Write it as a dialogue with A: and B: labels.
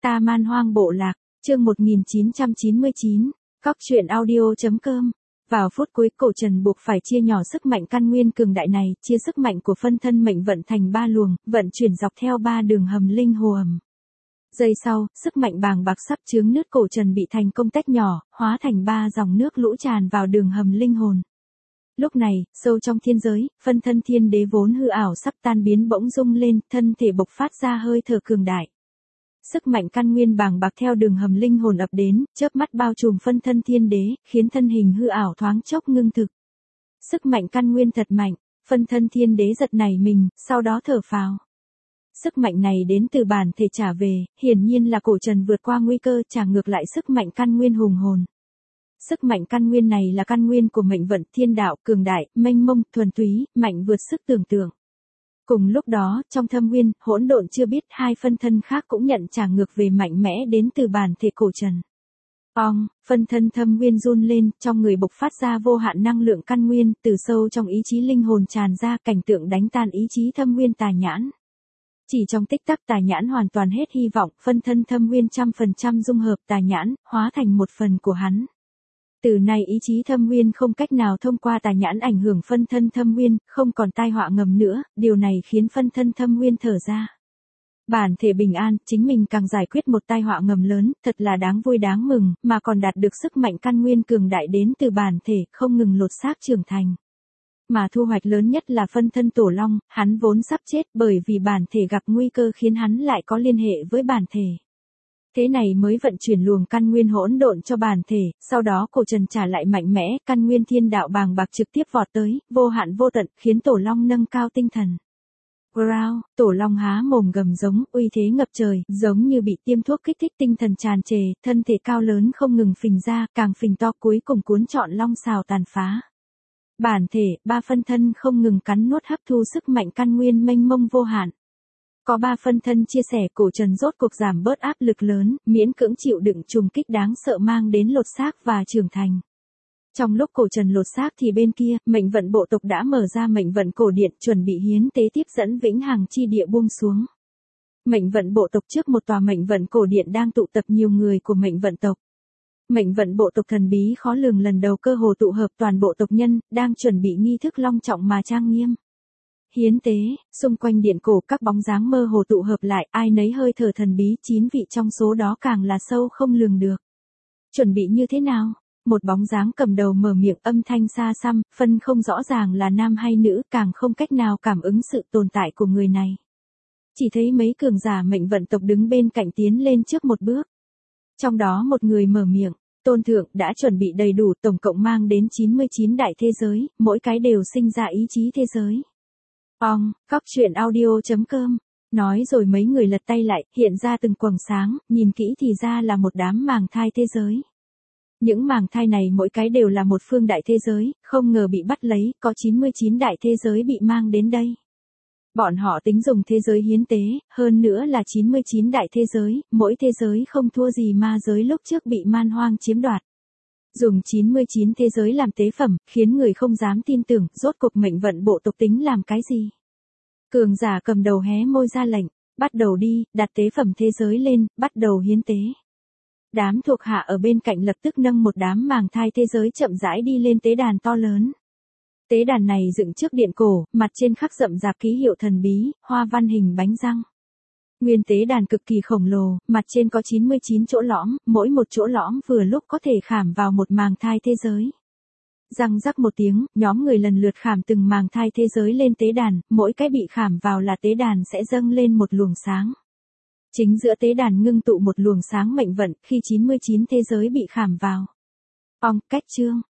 A: Ta Man Hoang Bộ Lạc, chương 1999, Cóc truyện audio.com. Vào phút cuối, cổ trần buộc phải chia nhỏ sức mạnh căn nguyên cường đại này, chia sức mạnh của phân thân mệnh vận thành 3 luồng, vận chuyển dọc theo 3 đường hầm linh hồ ầm. Giây sau, sức mạnh bàng bạc sắp chướng nứt cổ trần bị thành công tách nhỏ, hóa thành 3 dòng nước lũ tràn vào đường hầm linh hồn. Lúc này, sâu trong thiên giới, phân thân thiên đế vốn hư ảo sắp tan biến bỗng rung lên, thân thể bộc phát ra hơi thở cường đại. Sức mạnh căn nguyên bàng bạc theo đường hầm linh hồn ập đến, chớp mắt bao trùm phân thân thiên đế, khiến thân hình hư ảo thoáng chốc ngưng thực. Sức mạnh căn nguyên thật mạnh, phân thân thiên đế giật nảy mình, sau đó thở phào. Sức mạnh này đến từ bản thể trả về, hiển nhiên là cổ trần vượt qua nguy cơ trả ngược lại sức mạnh căn nguyên hùng hồn. Sức mạnh căn nguyên này là căn nguyên của mệnh vận thiên đạo, cường đại, mênh mông, thuần túy, mạnh vượt sức tưởng tượng. Cùng lúc đó, trong thâm nguyên, hỗn độn chưa biết hai phân thân khác cũng nhận trả ngược về mạnh mẽ đến từ bản thể cổ trần. Phân thân thâm nguyên run lên, trong người bộc phát ra vô hạn năng lượng căn nguyên, từ sâu trong ý chí linh hồn tràn ra, cảnh tượng đánh tan ý chí thâm nguyên tà nhãn. Chỉ trong tích tắc tà nhãn hoàn toàn hết hy vọng, phân thân thâm nguyên 100% dung hợp tà nhãn, hóa thành một phần của hắn. Từ nay ý chí thâm nguyên không cách nào thông qua tà nhãn ảnh hưởng phân thân thâm nguyên, không còn tai họa ngầm nữa, điều này khiến phân thân thâm nguyên thở ra. Bản thể bình an, chính mình càng giải quyết một tai họa ngầm lớn, thật là đáng vui đáng mừng, mà còn đạt được sức mạnh căn nguyên cường đại đến từ bản thể, không ngừng lột xác trưởng thành. Mà thu hoạch lớn nhất là phân thân tổ long, hắn vốn sắp chết bởi vì bản thể gặp nguy cơ khiến hắn lại có liên hệ với bản thể. Thế này mới vận chuyển luồng căn nguyên hỗn độn cho bản thể, sau đó cổ trần trả lại mạnh mẽ, căn nguyên thiên đạo bàng bạc trực tiếp vọt tới, vô hạn vô tận, khiến tổ long nâng cao tinh thần. Growl, tổ long há mồm gầm giống, uy thế ngập trời, giống như bị tiêm thuốc kích thích tinh thần tràn trề, thân thể cao lớn không ngừng phình ra, càng phình to cuối cùng cuốn trọn long xào tàn phá. Bản thể, 3 phân thân không ngừng cắn nuốt hấp thu sức mạnh căn nguyên mênh mông vô hạn. Có 3 phân thân chia sẻ, cổ trần rốt cuộc giảm bớt áp lực lớn, miễn cưỡng chịu đựng trùng kích đáng sợ mang đến lột xác và trưởng thành. Trong lúc cổ trần lột xác thì bên kia, mệnh vận bộ tộc đã mở ra mệnh vận cổ điện, chuẩn bị hiến tế tiếp dẫn vĩnh hằng chi địa buông xuống. Mệnh vận bộ tộc trước một tòa mệnh vận cổ điện đang tụ tập nhiều người của mệnh vận tộc. Mệnh vận bộ tộc thần bí khó lường lần đầu cơ hồ tụ hợp toàn bộ tộc nhân, đang chuẩn bị nghi thức long trọng mà trang nghiêm. Hiến tế, xung quanh điện cổ các bóng dáng mơ hồ tụ hợp lại, ai nấy hơi thở thần bí, 9 vị trong số đó càng là sâu không lường được. Chuẩn bị như thế nào? Một bóng dáng cầm đầu mở miệng, âm thanh xa xăm, phân không rõ ràng là nam hay nữ, càng không cách nào cảm ứng sự tồn tại của người này. Chỉ thấy mấy cường giả mệnh vận tộc đứng bên cạnh tiến lên trước một bước. Trong đó một người mở miệng, tôn thượng đã chuẩn bị đầy đủ, tổng cộng mang đến 99 đại thế giới, mỗi cái đều sinh ra ý chí thế giới. Cóc truyện audio.com. Nói rồi mấy người lật tay lại, hiện ra từng quầng sáng, nhìn kỹ thì ra là một đám màng thai thế giới. Những màng thai này mỗi cái đều là một phương đại thế giới, không ngờ bị bắt lấy, có 99 đại thế giới bị mang đến đây. Bọn họ tính dùng thế giới hiến tế, hơn nữa là 99 đại thế giới, mỗi thế giới không thua gì ma giới lúc trước bị man hoang chiếm đoạt. Dùng 99 thế giới làm tế phẩm, khiến người không dám tin tưởng, rốt cuộc mệnh vận bộ tộc tính làm cái gì. Cường giả cầm đầu hé môi ra lệnh, bắt đầu đi, đặt tế phẩm thế giới lên, bắt đầu hiến tế. Đám thuộc hạ ở bên cạnh lập tức nâng một đám màng thai thế giới chậm rãi đi lên tế đàn to lớn. Tế đàn này dựng trước điện cổ, mặt trên khắc rậm rạp ký hiệu thần bí, hoa văn hình bánh răng. Nguyên tế đàn cực kỳ khổng lồ, mặt trên có 99 chỗ lõm, mỗi một chỗ lõm vừa lúc có thể khảm vào một màng thai thế giới. Răng rắc một tiếng, nhóm người lần lượt khảm từng màng thai thế giới lên tế đàn, mỗi cái bị khảm vào là tế đàn sẽ dâng lên một luồng sáng. Chính giữa tế đàn ngưng tụ một luồng sáng mệnh vận, khi 99 thế giới bị khảm vào. Cách chương.